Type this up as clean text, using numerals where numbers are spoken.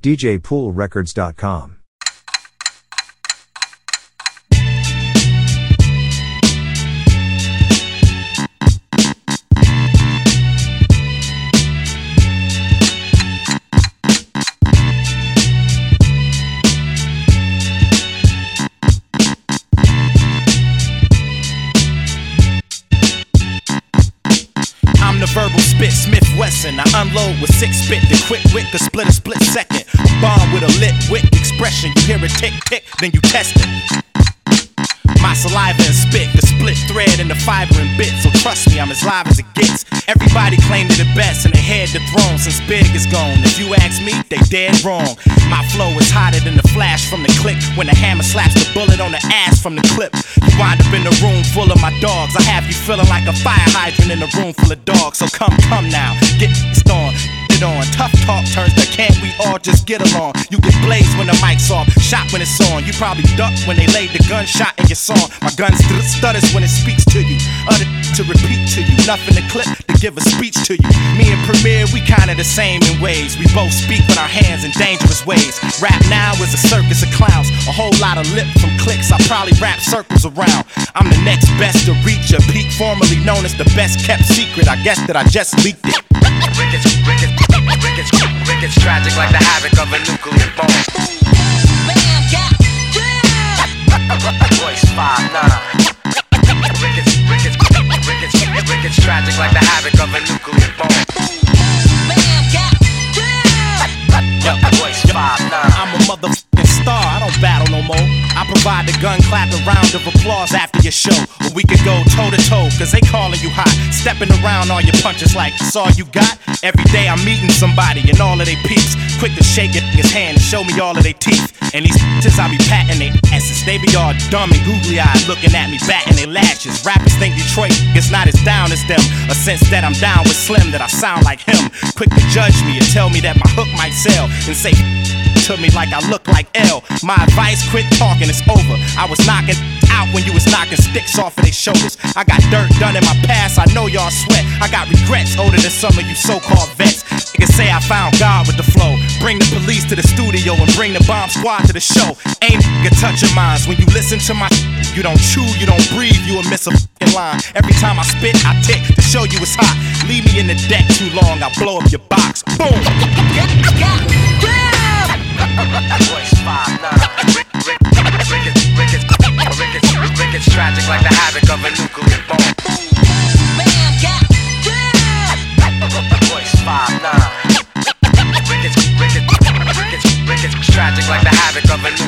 DJPoolRecords.com. The verbal spit, Smith Wesson. I unload with 6 spit, the quick wit could split a split second. A bomb with a lit wit expression. You hear it tick tick, then you test it. My saliva and spit, the split thread and the fiber and bit. So trust me, I'm as live as it gets. Everybody claimed it the best and they had the throne since Big is gone. If you ask me, they dead wrong. My flow is hotter than the flash from the click when the hammer slaps the bullet on the ass from the clip. You wind up in a room full of my dogs. I have you feeling like a fire hydrant in a room full of dogs. So come now, get this on. On. Tough talk turns to can't we all just get along? You get blazed when the mic's off, shot when it's on. You probably duck when they laid the gunshot in your song. My gun stutters when it speaks to you. Other to repeat to you, nothing to clip to give a speech to you. Me and Premier, we kinda the same in ways. We both speak with our hands in dangerous ways. Rap now is a circus of clowns, a whole lot of lip from clicks. I probably wrap circles around. I'm the next best to reach a peak, formerly known as the best kept secret. I guess that I just leaked it. Ricketts tragic like the havoc of a nuclear bomb. Voice 5'9". Ricketts tragic like the havoc of a nuclear bomb. Voice 5'9". I'm a motherfucking star, I don't battle no more. I provide the gun clapping round of applause after your show. Or we could go toe to toe, cause they calling you hot. Stepping around all your punches like that's all you got. Every day I'm meeting somebody and all of they peeps. Quick to shake it in his hand and show me all of they teeth. And these bitches I be patting their asses. They be all dumb and googly eyed looking at me batting their lashes. Rappers think Detroit is not as down as them. A sense that I'm down with Slim, that I sound like him. Quick to judge me and tell me that my hook might sell. And say to me like I look like L. My advice, quit talking, it's over. I was knocking out when you was knocking sticks off of their shoulders. I got dirt done in my past, I know y'all sweat. I got regrets older than some of you so-called vets. Niggas say I found God with the flow. Bring the police to the studio and bring the bomb squad to the show. Ain't nigga touching minds. When you listen to my you don't chew, you don't breathe, you will miss a fucking line. Every time I spit, I tick to show you it's hot. Leave me in the deck too long, I'll blow up your box. Boom! Voice 5'9". Ricketts tragic like the havoc of a nuclear bomb. Voice 5'9". Ricketts tragic like the havoc of a nuclear bomb.